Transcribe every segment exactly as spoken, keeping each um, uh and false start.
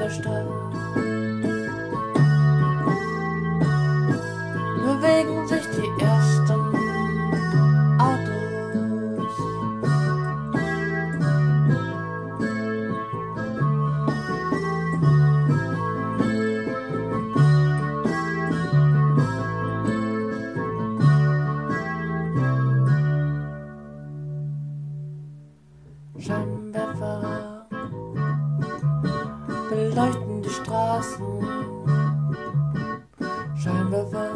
der Stadt bewegen sich die ersten Autos. Scheinwerfer beleuchten die Straßen. Scheinwerfer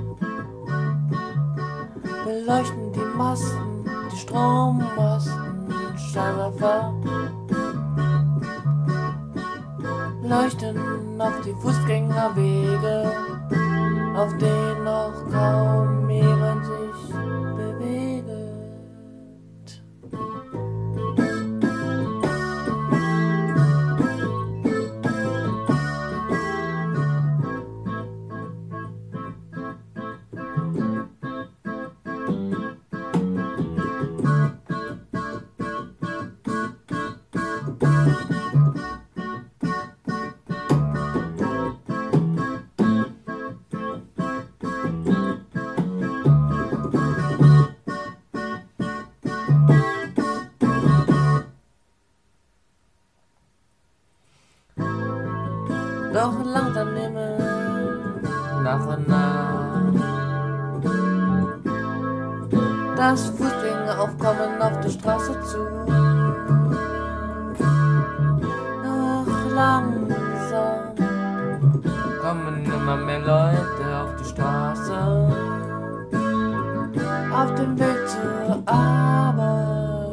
beleuchten die Masten, die Strommasten. Scheinwerfer leuchten auf die Fußgängerwege, auf denen noch kaum jemand sich bewegt. Doch langsam nehmen nach und nach das Fußgängeraufkommen auf der Straße zu. Doch langsam kommen immer mehr Leute auf die Straße, auf dem Weg zur Arbeit,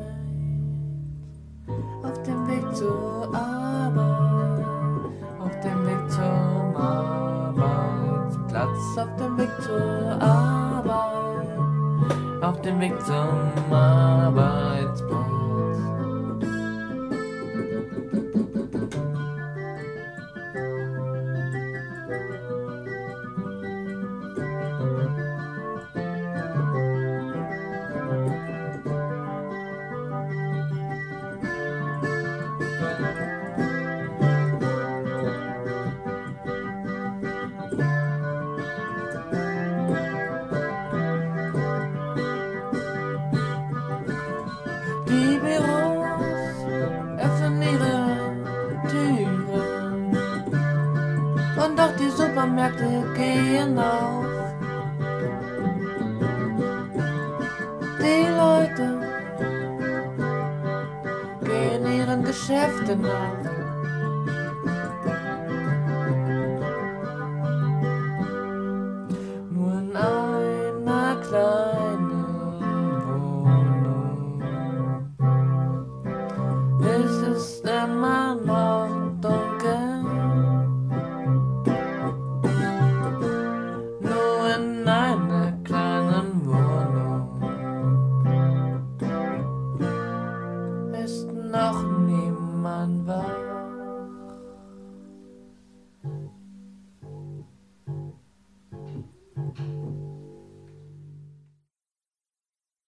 auf dem Weg zur Arbeit. Auf dem Weg zum Arbeitsplatz, auf dem Weg zur Arbeit, auf dem Weg zum Arbeitsplatz. Die Büros öffnen ihre Türen und auch die Supermärkte gehen auf. Die Leute gehen ihren Geschäften nach. Nur in einer kleinen es ist immer noch dunkel, nur in einer kleinen Wohnung ist noch niemand wach.